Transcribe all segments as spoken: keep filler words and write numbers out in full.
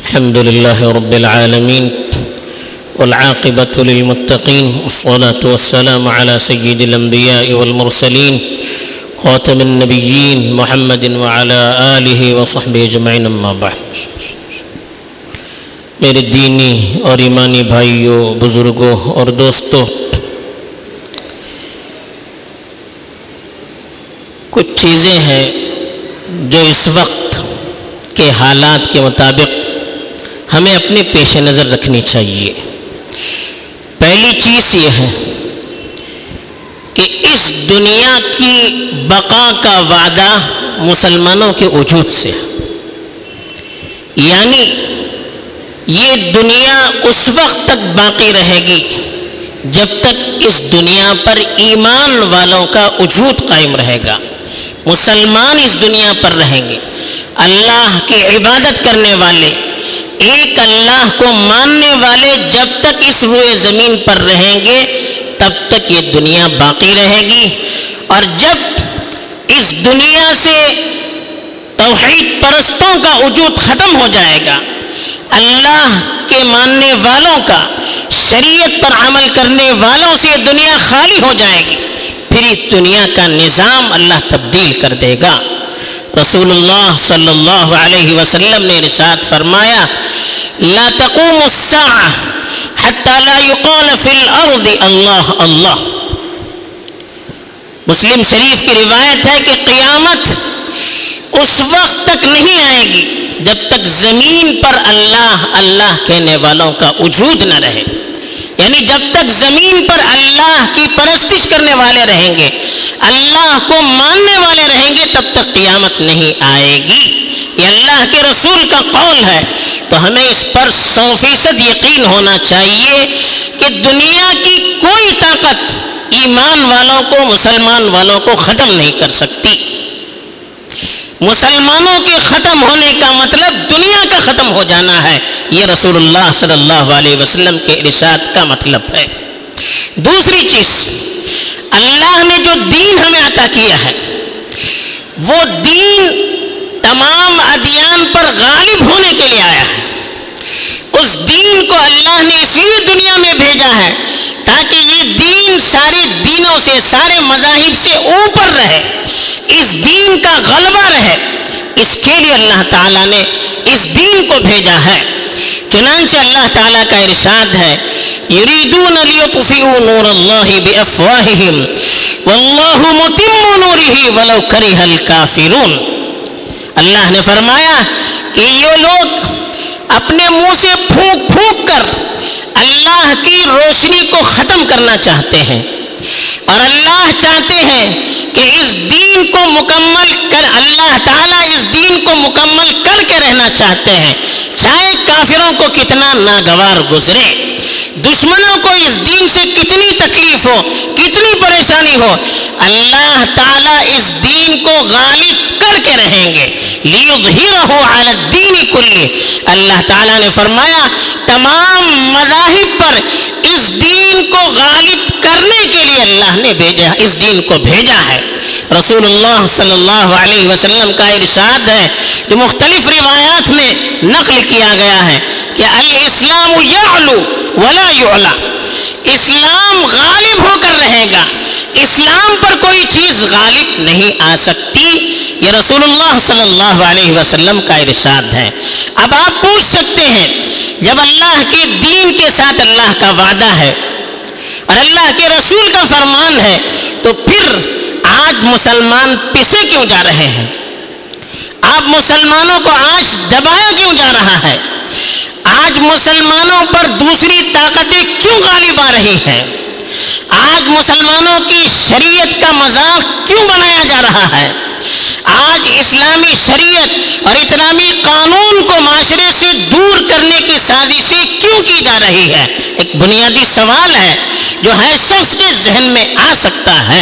الحمد لله رب العالمين والعاقبة للمتقين والصلاة والسلام على سيد الأنبياء والمرسلين خاتم النبيين محمد وعلى آله وصحبه أجمعين أما بعد. میرے دینی اور ایمانی بھائیوں، بزرگوں اور دوستوں، کچھ چیزیں ہیں جو اس وقت کے حالات کے مطابق ہمیں اپنے پیش نظر رکھنی چاہیے. پہلی چیز یہ ہے کہ اس دنیا کی بقا کا وعدہ مسلمانوں کے وجود سے، یعنی یہ دنیا اس وقت تک باقی رہے گی جب تک اس دنیا پر ایمان والوں کا وجود قائم رہے گا. مسلمان اس دنیا پر رہیں گے، اللہ کی عبادت کرنے والے، ایک اللہ کو ماننے والے جب تک اس روئے زمین پر رہیں گے تب تک یہ دنیا باقی رہے گی. اور جب اس دنیا سے توحید پرستوں کا وجود ختم ہو جائے گا، اللہ کے ماننے والوں کا، شریعت پر عمل کرنے والوں سے یہ دنیا خالی ہو جائے گی، پھر اس دنیا کا نظام اللہ تبدیل کر دے گا. رسول اللہ صلی اللہ علیہ وسلم نے ارشاد فرمایا: لا تقوم الساعة حتى لا يقال في الارض اللہ اللہ. مسلم شریف کی روایت ہے کہ قیامت اس وقت تک نہیں آئے گی جب تک زمین پر اللہ اللہ کہنے والوں کا وجود نہ رہے. یعنی جب تک زمین پر اللہ کی پرستش کرنے والے رہیں گے، اللہ کو ماننے والے رہیں گے، تب تک قیامت نہیں آئے گی. یہ اللہ کے رسول کا قول ہے، تو ہمیں اس پر سو فیصد یقین ہونا چاہیے کہ دنیا کی کوئی طاقت ایمان والوں کو، مسلمان والوں کو ختم نہیں کر سکتی. مسلمانوں کے ختم ہونے کا مطلب دنیا کا ختم ہو جانا ہے. یہ رسول اللہ صلی اللہ علیہ وسلم کے ارشاد کا مطلب ہے. دوسری چیز، اللہ نے جو دین ہمیں عطا کیا ہے، وہ دین تمام ادیان پر غالب ہونے کے لیے آیا ہے. اس دین کو اللہ نے اس لیے دنیا میں بھیجا ہے تاکہ یہ دین سارے دینوں سے، سارے مذاہب سے اوپر رہے، اس دین کا غلبہ رہے. اس کے لیے اللہ تعالیٰ نے اس دین کو بھیجا ہے. چنانچہ اللہ تعالیٰ کا ارشاد ہے: یریدون لیطفئوا نور اللہ بافواہہم واللہ متم نورہ ولو کرہ الکافرون. اللہ نے فرمایا کہ یہ لوگ اپنے منہ سے پھونک پھونک کر اللہ کی روشنی کو ختم کرنا چاہتے ہیں، اور اللہ چاہتے ہیں کہ اس دین کو مکمل کر، اللہ تعالیٰ اس دین کو مکمل کر کے رہنا چاہتے ہیں، چاہے کافروں کو کتنا ناگوار گزرے، دشمنوں کو اس دین سے کتنی تکلیف ہو، کتنی پریشانی ہو، اللہ تعالیٰ اس دین کو غالب کر کے رہیں گے. لیظہرہ علی الدین کلہ. اللہ تعالیٰ نے فرمایا تمام مذاہب پر اس دین کو غالب کرنے کے لیے اللہ نے بھیجا، اس دین کو بھیجا ہے. رسول اللہ صلی اللہ علیہ وسلم کا ارشاد ہے جو مختلف روایات میں نقل کیا گیا ہے کہ الاسلام یعلو ولا یعلا. اسلام غالب ہو کر رہے گا، اسلام پر کوئی چیز غالب نہیں آ سکتی. یہ رسول اللہ صلی اللہ علیہ وسلم کا ارشاد ہے. اب آپ پوچھ سکتے ہیں، جب اللہ کے دین کے ساتھ اللہ کا وعدہ ہے اور اللہ کے رسول کا فرمان ہے، تو پھر آج مسلمان پسے کیوں جا رہے ہیں؟ آپ مسلمانوں کو آج دبایا کیوں جا رہا ہے؟ آج مسلمانوں پر دوسری طاقتیں کیوں غالب آ رہی ہیں؟ آج مسلمانوں کی شریعت کا مذاق کیوں بنایا جا رہا ہے؟ آج اسلامی شریعت اور اسلامی قانون کو معاشرے سے دور کرنے کی سازشیں کیوں کی جا رہی ہے؟ ایک بنیادی سوال ہے جو ہر شخص کے ذہن میں آ سکتا ہے.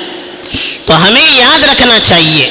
تو ہمیں یاد رکھنا چاہیے،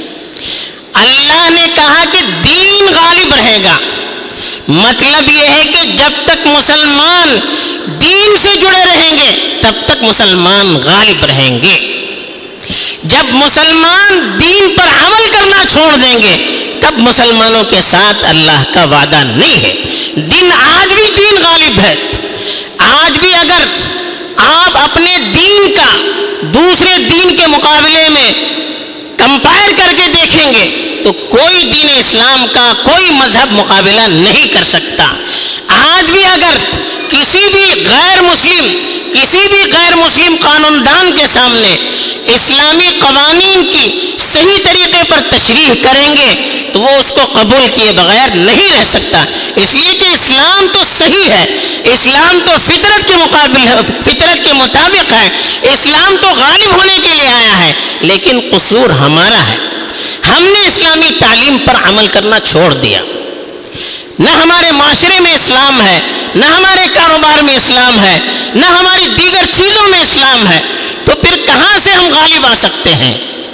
اللہ نے کہا کہ دین غالب رہے گا، مطلب یہ ہے کہ جب تک مسلمان دین سے جڑے رہیں گے تب تک مسلمان غالب رہیں گے. جب مسلمان دین پر عمل کرنا چھوڑ دیں گے تب مسلمانوں کے ساتھ اللہ کا وعدہ نہیں ہے۔ دین آج بھی دین غالب ہے۔ آج بھی اگر آپ اپنے دین کا دوسرے دین کے مقابلے میں کمپائر کر کے دیکھیں گے تو کوئی دین اسلام کا کوئی مذہب مقابلہ نہیں کر سکتا۔ آج بھی اگر کسی بھی غیر مسلم کسی بھی غیر مسلم قانون دان کے سامنے اسلامی قوانین کی صحیح طریقے پر تشریح کریں گے تو وہ اس کو قبول کیے بغیر نہیں رہ سکتا، اس لیے کہ اسلام تو صحیح ہے، اسلام تو فطرت کے مقابل ہے، فطرت کے مطابق ہے، اسلام تو غالب ہونے کے لیے آیا ہے، لیکن قصور ہمارا ہے۔ ہم نے اسلامی تعلیم پر عمل کرنا چھوڑ دیا، نہ ہمارے معاشرے میں اسلام ہے، نہ ہمارے کاروبار میں اسلام ہے، نہ ہماری دیگر چیزوں میں اسلام ہے، تو پھر کہاں سے ہم غالب آ سکتے ہیں؟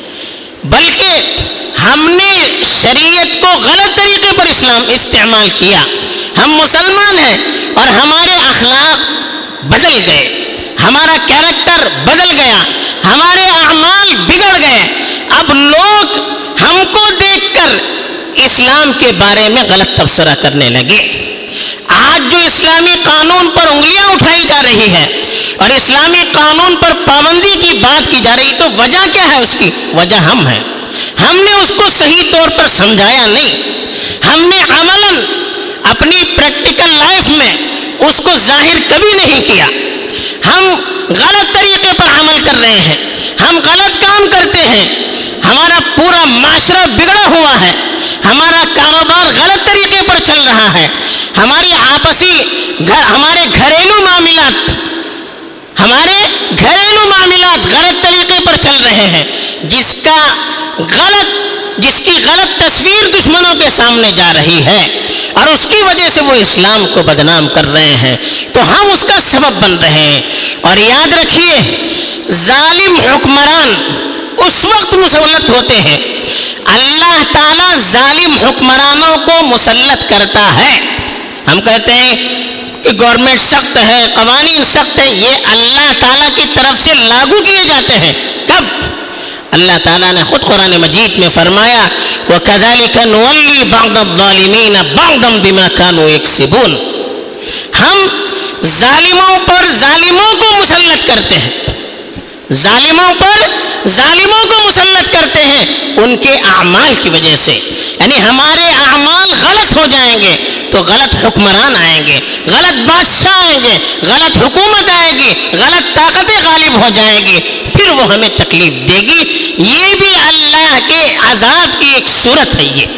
بلکہ ہم نے شریعت کو غلط طریقے پر اسلام استعمال کیا۔ ہم مسلمان ہیں اور ہمارے اخلاق بدل گئے، ہمارا کیریکٹر بدل گیا، ہمارے اعمال بگڑ گئے۔ اب لوگ ہم کو دیکھ کر اسلام کے بارے میں غلط تبصرہ کرنے لگے۔ آج جو اسلامی قانون پر انگلیاں اٹھائی جا رہی ہے اور اسلامی قانون پر پابندی کی بات کی جا رہی، تو وجہ کیا ہے؟ اس کی وجہ ہم ہیں۔ ہم نے اس کو صحیح طور پر سمجھایا نہیں، ہم نے عملاً اپنی پریکٹیکل لائف میں اس کو ظاہر کبھی نہیں کیا۔ ہم غلط طریقے پر عمل کر رہے ہیں، ہم غلط کام کرتے ہیں، ہمارا پورا معاشرہ بگڑا ہوا ہے، ہمارا کاروبار غلط طریقے پر چل رہا ہے، ہماری آپسی گھر ہمارے گھریلو معاملات ہمارے گھریلو معاملات غلط طریقے پر چل رہے ہیں، جس کا غلط جس کی غلط تصویر دشمنوں کے سامنے جا رہی ہے اور اس کی وجہ سے وہ اسلام کو بدنام کر رہے ہیں، تو ہم اس کا سبب بن رہے ہیں۔ اور یاد رکھیے، ظالم حکمران اس وقت مسلط ہوتے ہیں، اللہ تعالیٰ ظالم حکمرانوں کو مسلط کرتا ہے۔ ہم کہتے ہیں کہ گورنمنٹ سخت ہے، قوانین سخت ہیں، یہ اللہ تعالیٰ کی طرف سے لاگو کیے جاتے ہیں۔ کب؟ اللہ تعالیٰ نے خود قرآن مجید میں فرمایا وَكَذَلِكَ نُوَلِّي بَعْضَ الظَّالِمِينَ بَعْضًا بِمَا كَانُوا يَكْسِبُونَ، ہم ظالموں پر ظالموں کو مسلط کرتے ہیں، ظالموں پر ظالموں کو مسلط کرتے ہیں ان کے اعمال کی وجہ سے۔ یعنی ہمارے اعمال غلط ہو جائیں گے تو غلط حکمران آئیں گے، غلط بادشاہ آئیں گے، غلط حکومت آئے گی، غلط طاقتیں غالب ہو جائیں گی، پھر وہ ہمیں تکلیف دے گی۔ یہ بھی اللہ کے عذاب کی ایک صورت ہے، یہ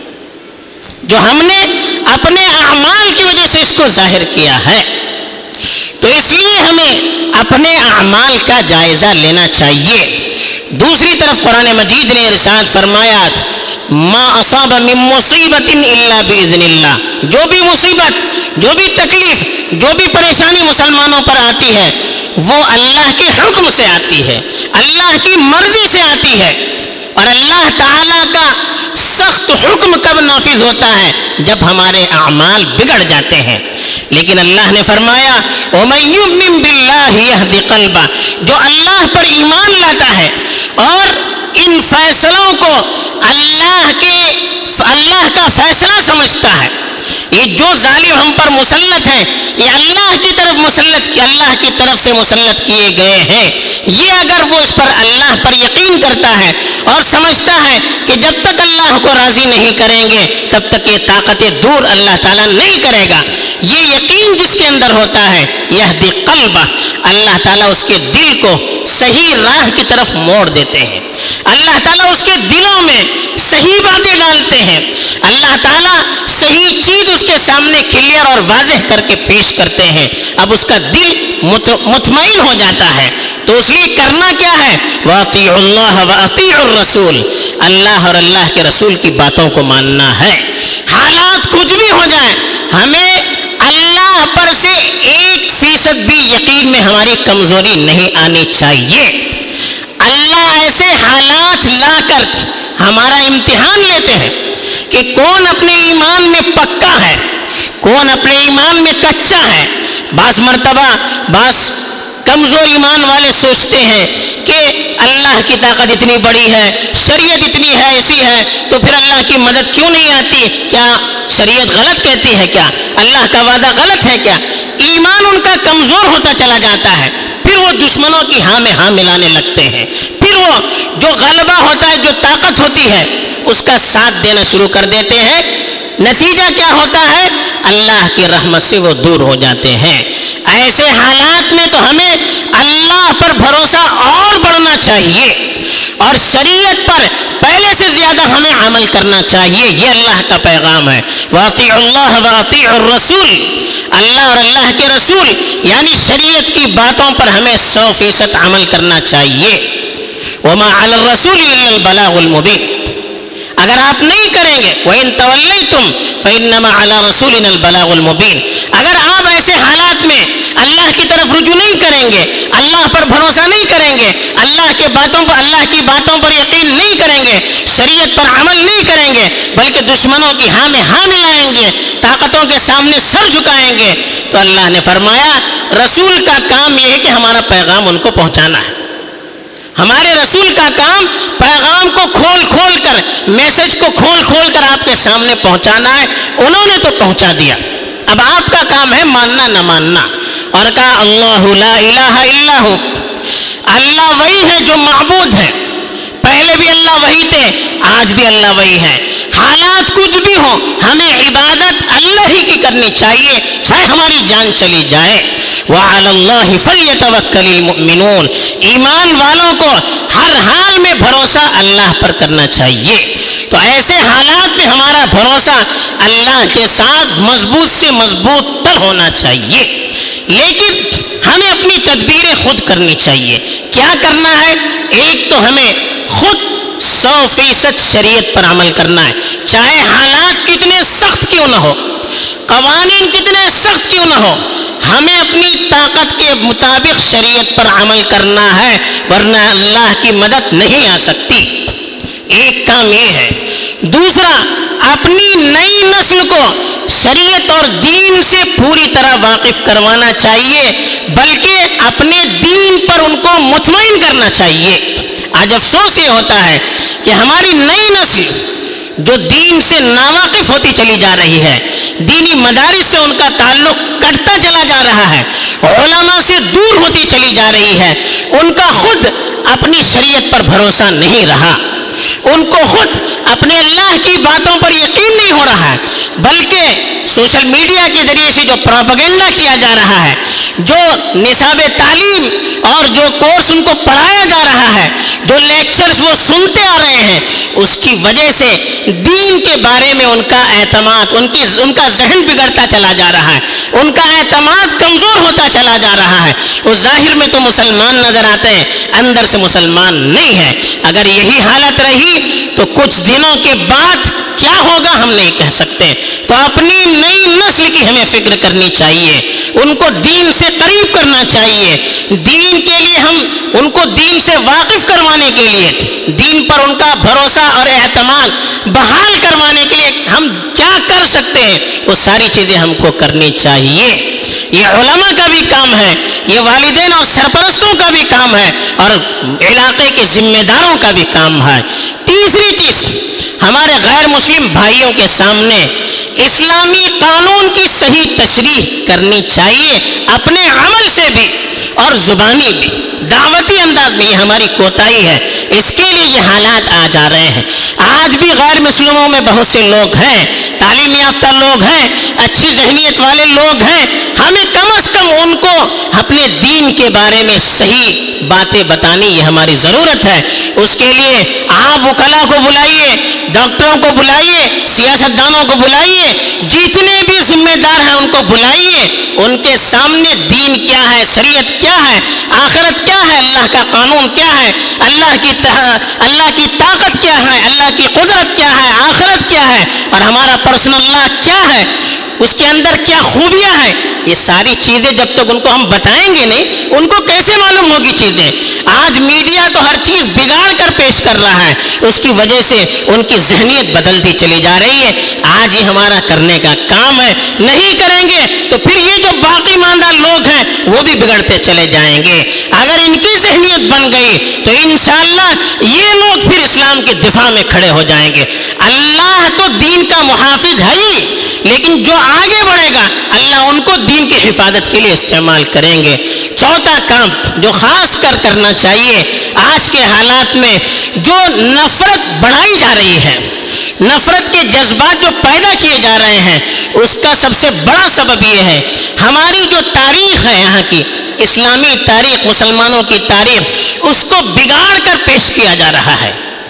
جو ہم نے اپنے اعمال کی وجہ سے اس کو ظاہر کیا ہے۔ تو اس لیے ہمیں اپنے اعمال کا جائزہ لینا چاہیے۔ دوسری طرف قرآن مجید نے ارشاد فرمایا ما اصاب من مصیبت الا باذن اللہ، جو بھی مصیبت، جو بھی تکلیف، جو بھی پریشانی مسلمانوں پر آتی ہے وہ اللہ کے حکم سے آتی ہے، اللہ کی مرضی سے آتی ہے۔ اور اللہ تعالیٰ کا سخت حکم کب نافذ ہوتا ہے؟ جب ہمارے اعمال بگڑ جاتے ہیں۔ لیکن اللہ نے فرمایا وَمَن يُؤْمِن بِاللَّهِ يَهْدِ قَلْبَهُ، جو اللہ پر ایمان لاتا ہے اور ان فیصلوں کو اللہ کے اللہ کا فیصلہ سمجھتا ہے، یہ جو ظالم ہم پر مسلط ہیں یہ اللہ کی طرف مسلط کی اللہ کی طرف سے مسلط کیے گئے ہیں، یہ اگر وہ اس پر اللہ پر یقین کرتا ہے اور سمجھتا ہے کہ جب تک اللہ کو راضی نہیں کریں گے تب تک یہ طاقتیں دور اللہ تعالیٰ نہیں کرے گا، یہ یقین جس کے اندر ہوتا ہے یہدی قلبہ، اللہ تعالیٰ اس کے دل کو صحیح راہ کی طرف موڑ دیتے ہیں، اللہ تعالیٰ اس کے دلوں میں صحیح باتیں ڈالتے ہیں، اللہ تعالیٰ صحیح چیز اس کے سامنے کلیئر اور واضح کر کے پیش کرتے ہیں، اب اس کا دل مطمئن ہو جاتا ہے۔ تو اس لیے کرنا کیا ہے؟ وَأَطِيعُوا اللَّهَ وَأَطِيعُوا الرَّسُولَ، اللہ اور اللہ کے رسول کی باتوں کو ماننا ہے۔ حالات کچھ بھی ہو جائیں ہمیں اللہ پر سے ایک فیصد بھی یقین میں ہماری کمزوری نہیں آنی چاہیے۔ اللہ ایسے حالات لا کر ہمارا امتحان لیتے ہیں کہ کون اپنے ایمان میں پکا ہے، کون اپنے ایمان میں کچا ہے۔ بعض مرتبہ بعض کمزور ایمان والے سوچتے ہیں کہ اللہ کی طاقت اتنی بڑی ہے، شریعت اتنی ہے ایسی ہے، تو پھر اللہ کی مدد کیوں نہیں آتی؟ کیا شریعت غلط کہتی ہے؟ کیا اللہ کا وعدہ غلط ہے؟ کیا ایمان ان کا کمزور ہوتا چلا جاتا ہے، پھر وہ دشمنوں کی ہاں میں ہاں ملانے لگتے ہیں، پھر وہ جو غلبہ ہوتا ہے، جو طاقت ہوتی ہے، اس کا ساتھ دینا شروع کر دیتے ہیں۔ نتیجہ کیا ہوتا ہے؟ اللہ کی رحمت سے وہ دور ہو جاتے ہیں۔ ایسے حالات میں تو ہمیں اللہ پر بھروسہ اور بڑھنا چاہیے اور شریعت پر پہلے سے زیادہ ہمیں عمل کرنا چاہیے۔ یہ اللہ کا پیغام ہے، وَأَطِيعُوا اللَّهَ وَأَطِيعُوا الرَّسُولَ، اللہ اور اللہ کے رسول یعنی شریعت کی باتوں پر ہمیں سو فیصد عمل کرنا چاہیے۔ وَمَا عَلَى الرَّسُولِ إِلَّا الْبَلَاغُ الْمُبِينُ، اگر آپ نہیں کریں گے وَإِن تَوَلَّيْتُمْ فَإِنَّمَا عَلَى رَسُولِنَا الْبَلَاغُ الْمُبِينُ، اگر آپ ایسے حالات میں اللہ کی طرف رجوع نہیں کریں گے، اللہ پر بھروسہ نہیں کریں گے، اللہ کے باتوں پر اللہ کی باتوں پر یقین نہیں کریں گے، شریعت پر عمل نہیں کریں گے، بلکہ دشمنوں کی ہاں میں ہاں ملائیں گے، طاقتوں کے سامنے سر جھکائیں گے، تو اللہ نے فرمایا رسول کا کام یہ ہے کہ ہمارا پیغام ان کو پہنچانا ہے۔ ہمارے رسول کا کام پیغام کو کھول کھول کر، میسج کو کھول کھول کر آپ کے سامنے پہنچانا ہے۔ انہوں نے تو پہنچا دیا، اب آپ کا کام ہے ماننا نہ ماننا۔ اور کہا اللہ لا الہ الا ہو، اللہ وہی ہے جو معبود ہے، پہلے بھی اللہ وہی تھے، آج بھی اللہ وہی ہے۔ حالات کچھ بھی ہوں ہمیں عبادت اللہ ہی کی کرنی چاہیے، چاہے ہماری جان چلی جائے۔ وَعَلَى اللَّهِ فَلْيَتَوَكَّلِ الْمُؤْمِنُونَ، ایمان والوں کو ہر حال میں بھروسہ اللہ پر کرنا چاہیے۔ تو ایسے حالات میں ہمارا بھروسہ اللہ کے ساتھ مضبوط سے مضبوط تر ہونا چاہیے، لیکن ہمیں اپنی تدبیریں خود کرنی چاہیے۔ کیا کرنا ہے؟ ایک تو ہمیں خود سو فیصد شریعت پر عمل کرنا ہے، چاہے حالات کتنے سخت کیوں نہ ہو، قوانین کتنے سخت کیوں نہ ہو، ہمیں اپنی طاقت کے مطابق شریعت پر عمل کرنا ہے، ورنہ اللہ کی مدد نہیں آ سکتی۔ ایک کام یہ ہے۔ دوسرا، اپنی نئی نسل کو شریعت اور دین سے پوری طرح واقف کروانا چاہیے، بلکہ اپنے دین پر ان کو مطمئن کرنا چاہیے۔ آج افسوس یہ ہوتا ہے کہ ہماری نئی نسل جو دین سے ناواقف ہوتی چلی جا رہی ہے، دینی مدارس سے ان کا تعلق کٹتا چلا جا رہا ہے، علماء سے دور ہوتی چلی جا رہی ہے، ان کا خود اپنی شریعت پر بھروسہ نہیں رہا، ان کو خود اپنے اللہ کی باتوں پر یقین نہیں ہو رہا ہے، بلکہ سوشل میڈیا کے ذریعے سے جو پروپیگنڈا کیا جا رہا ہے، جو نصاب تعلیم اور جو کورس ان کو پڑھایا جا رہا ہے، جو لیکچرز وہ سنتے آ رہے ہیں، اس کی وجہ سے دین کے بارے میں ان کا اعتماد، ان کی ان کا ذہن بگڑتا چلا جا رہا ہے، ان کا اعتماد کمزور ہوتا چلا جا رہا ہے۔ وہ ظاہر میں تو مسلمان نظر آتے ہیں، اندر سے مسلمان نہیں ہے۔ اگر یہی حالت رہی تو کچھ دنوں کے بعد کیا ہوگا ہم نہیں کہہ سکتے۔ تو اپنی نئی نسل کی ہمیں فکر کرنی چاہیے، ان کو دین سے قریب کرنا چاہیے، دین کے لیے ہم ان کو دین سے واقف کروانے کے لیے، دین پر ان کا بھروسہ اور اعتماد بحال کروانے کے لیے ہم کیا کر سکتے ہیں، وہ ساری چیزیں ہم کو کرنی چاہیے۔ یہ علماء کا بھی کام ہے، یہ والدین اور سرپرستوں کا بھی کام ہے، اور علاقے کے ذمہ داروں کا بھی کام ہے۔ تیسری چیز، ہمارے غیر مسلم بھائیوں کے سامنے اسلامی قانون کی صحیح تشریح کرنی چاہیے، اپنے عمل سے بھی اور زبانی بھی، دعوتی انداز میں۔ یہ ہماری کوتاہی ہے، اس کے لیے یہ حالات آ جا رہے ہیں۔ آج بھی غیر مسلموں میں بہت سے لوگ ہیں، تعلیم یافتہ لوگ ہیں، اچھی ذہنیت والے لوگ ہیں، ہمیں کم از کم ان کو اپنے دین کے بارے میں صحیح باتیں بتانی یہ ہماری ضرورت ہے۔ اس کے لیے آپ وکلا کو بلائیے، ڈاکٹروں کو بلائیے، سیاست دانوں کو بلائیے، جتنے بھی ذمہ دار ہیں ان کو بلائیے، ان کے سامنے دین کیا ہے، شریعت کیا ہے، آخرت کیا ہے، اللہ کا قانون کیا ہے، اللہ کی اللہ کی طاقت کیا ہے، اللہ کی قدرت کیا ہے، آخرت کیا ہے، اور ہمارا پرسنل اللہ کیا ہے، اس کے اندر کیا خوبیاں ہیں۔ یہ ساری چیزیں جب تک ان کو ہم بتائیں گے نہیں، ان کو کیسے معلوم ہوگی چیزیں۔ آج میڈیا تو ہر چیز بگاڑ کر پیش کر رہا ہے، اس کی وجہ سے ان کی ذہنیت بدلتی چلی جا رہی ہے۔ آج یہ ہمارا کرنے کا کام ہے، نہیں کریں گے تو پھر یہ جو باقی ماندہ لوگ ہیں وہ بھی بگڑتے چلے جائیں گے۔ اگر ان کی ذہنیت بن گئی تو انشاءاللہ یہ لوگ پھر اسلام کے دفاع میں کھڑے ہو جائیں گے۔ اللہ تو دین کا محافظ ہے ہی، لیکن جو آگے بڑھے گا اللہ ان کو دین کی حفاظت کے لیے استعمال کریں گے۔ چوتھا کام جو خاص کر کرنا چاہیے آج کے حالات میں، جو نفرت بڑھائی جا رہی ہے، نفرت کے جذبات جو پیدا کیے جا رہے ہیں، اس کا سب سے بڑا سبب یہ ہے ہماری جو تاریخ ہے، یہاں کی اسلامی تاریخ، مسلمانوں کی تاریخ، اس کو بگاڑ کر پیش کیا جا رہا ہے،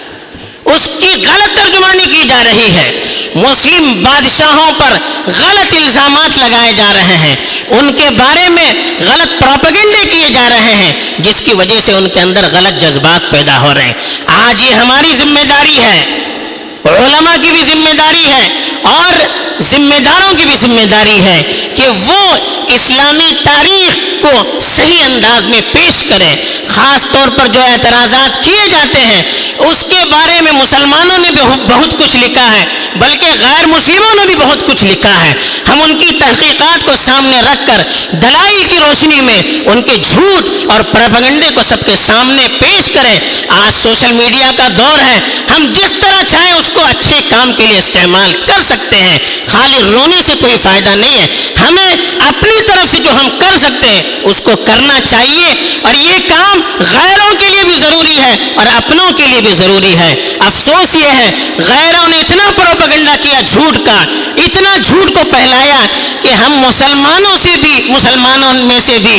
اس کی غلط ترجمانی کی جا رہی ہے، مسلم بادشاہوں پر غلط الزامات لگائے جا رہے ہیں، ان کے بارے میں غلط پروپیگنڈے کیے جا رہے ہیں، جس کی وجہ سے ان کے اندر غلط جذبات پیدا ہو رہے ہیں۔ آج یہ ہماری ذمہ داری ہے، علماء کی بھی ذمہ داری ہے اور ذمہ داروں کی بھی ذمہ داری ہے کہ وہ اسلامی تاریخ کو صحیح انداز میں پیش کریں۔ خاص طور پر جو اعتراضات کیے جاتے ہیں اس کے بارے میں مسلمانوں نے بھی بہت کچھ لکھا ہے، بلکہ غیر مسلموں نے بھی بہت کچھ لکھا ہے۔ ہم ان کی تحقیقات کو سامنے رکھ کر دلائل کی روشنی میں ان کے جھوٹ اور پروپیگنڈے کو سب کے سامنے پیش کریں۔ آج سوشل میڈیا کا دور ہے، ہم جس طرح چاہیں اس کو اچھے کام کے لیے استعمال کر سکتے ہیں، خالی رونے سے کوئی فائدہ نہیں ہے۔ ہمیں اپنی طرف سے جو ہم کر سکتے ہیں اس کو کرنا چاہیے، اور یہ کام غیروں کے لیے بھی ضروری ہے اور اپنوں کے لیے بھی ضروری ہے۔ افسوس یہ ہے غیروں نے اتنا پروپیگنڈا کیا جھوٹ کا، اتنا جھوٹ کو پھیلایا کہ ہم مسلمانوں سے بھی مسلمانوں میں سے بھی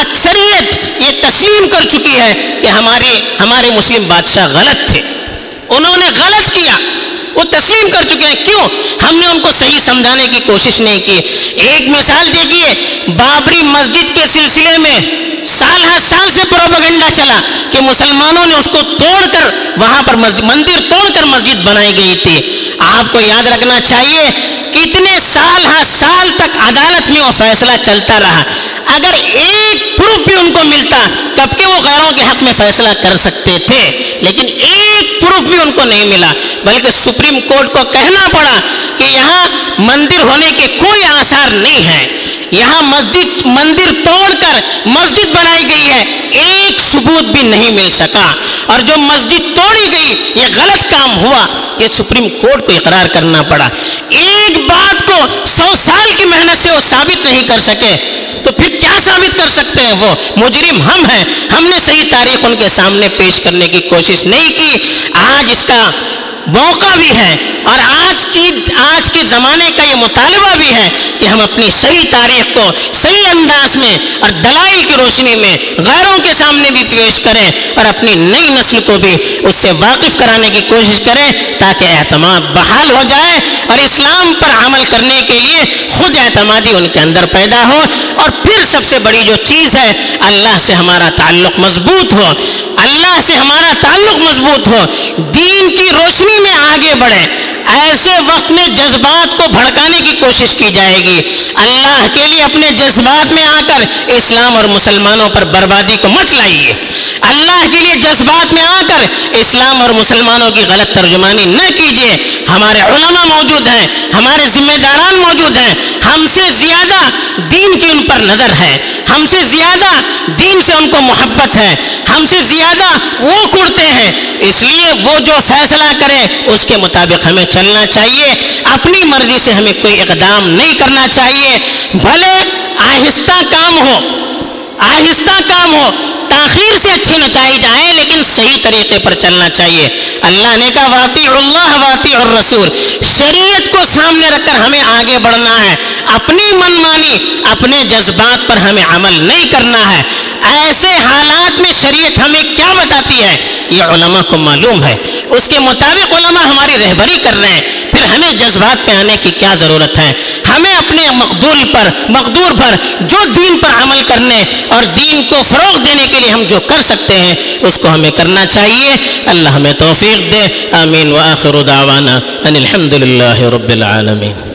اکثریت یہ تسلیم کر چکی ہے کہ ہمارے ہمارے مسلم بادشاہ غلط تھے، انہوں نے غلط کیا، وہ تسلیم کر چکے ہیں۔ کیوں؟ ہم نے ان کو صحیح سمجھانے کی کوشش نہیں کی۔ ایک مثال دیکھیے، بابری مسجد کے سلسلے میں سال ہر سال سے پروپیگنڈا چلا کہ مسلمانوں نے اس کو توڑ کر وہاں پر مسجد مندر توڑ کر مسجد بنائی گئی تھی۔ آپ کو یاد رکھنا چاہیے کتنے سال ہر سال تک عدالت میں وہ فیصلہ چلتا رہا۔ اگر ایک پروف بھی ان کو ملتا تب کہ وہ غیروں کے حق میں فیصلہ کر سکتے تھے، لیکن ایک پروف بھی ان کو نہیں ملا، بلکہ سپریم کورٹ کو کہنا پڑا کہ یہاں مندر ہونے کے کوئی آثار نہیں ہیں، یہاں مسجد مندر توڑ کر مسجد بنائی گئی ہے، ایک ثبوت بھی نہیں مل سکا، اور جو مسجد توڑی گئی یہ غلط کام ہوا، یہ سپریم کورٹ کو اقرار کرنا پڑا۔ ایک بات کو سو سال کی محنت سے وہ ثابت نہیں کر سکے تو پھر کیا ثابت کر سکتے ہیں؟ وہ مجرم ہم ہیں، ہم نے صحیح تاریخ ان کے سامنے پیش کرنے کی کوشش نہیں کی۔ آج اس کا موقع بھی ہے اور آج کی آج کے زمانے کا یہ مطالبہ بھی ہے کہ ہم اپنی صحیح تاریخ کو صحیح انداز میں اور دلائل کی روشنی میں غیروں کے سامنے بھی پیش کریں اور اپنی نئی نسل کو بھی اس سے واقف کرانے کی کوشش کریں تاکہ اعتماد بحال ہو جائے اور اسلام پر عمل کرنے کے لیے خود اعتمادی ان کے اندر پیدا ہو، اور پھر سب سے بڑی جو چیز ہے اللہ سے ہمارا تعلق مضبوط ہو، اللہ سے ہمارا تعلق مضبوط ہو، دین کی روشنی میں آگے بڑھیں۔ ایسے وقت میں جذبات کو بھڑکانے کی کوشش کی جائے گی، اللہ کے لیے اپنے جذبات میں آ کر اسلام اور مسلمانوں پر بربادی کو مت لائیے، اللہ کے لیے جذبات میں آ کر اسلام اور مسلمانوں کی غلط ترجمانی نہ کیجیے۔ ہمارے علماء موجود ہیں، ہمارے ذمہ داران موجود ہیں، ہم سے زیادہ دین کی ان پر نظر ہے، ہم سے زیادہ دین سے ان کو محبت ہے، ہم سے زیادہ وہ کرتے ہیں، اس لیے وہ جو فیصلہ کرے اس کے مطابق ہمیں چلنا چاہیے، اپنی مرضی سے ہمیں کوئی اقدام نہیں کرنا چاہیے، بھلے آہستہ کام ہو آہستہ کام ہو، تاخیر سے اچھی نتائج جائیں، لیکن صحیح طریقے پر چلنا چاہیے۔ اللہ نے کہا واطیعوا اللہ واطیعوا الرسول، شریعت کو سامنے رکھ کر ہمیں آگے بڑھنا ہے، اپنی منمانی اپنے جذبات پر ہمیں عمل نہیں کرنا ہے۔ ایسے حالات میں شریعت ہمیں کیا بتاتی ہے یہ علماء کو معلوم ہے، اس کے مطابق علماء ہماری رہبری کر رہے ہیں، پھر ہمیں جذبات پہ آنے کی کیا ضرورت ہے؟ ہمیں اپنے مقدور پر مقدور پر جو دین پر عمل کرنے اور دین کو فروغ دینے کے لیے ہم جو کر سکتے ہیں اس کو ہمیں کرنا چاہیے۔ اللہ ہمیں توفیق دے، آمین۔ وآخر دعوانا ان الحمد للہ رب العالمین۔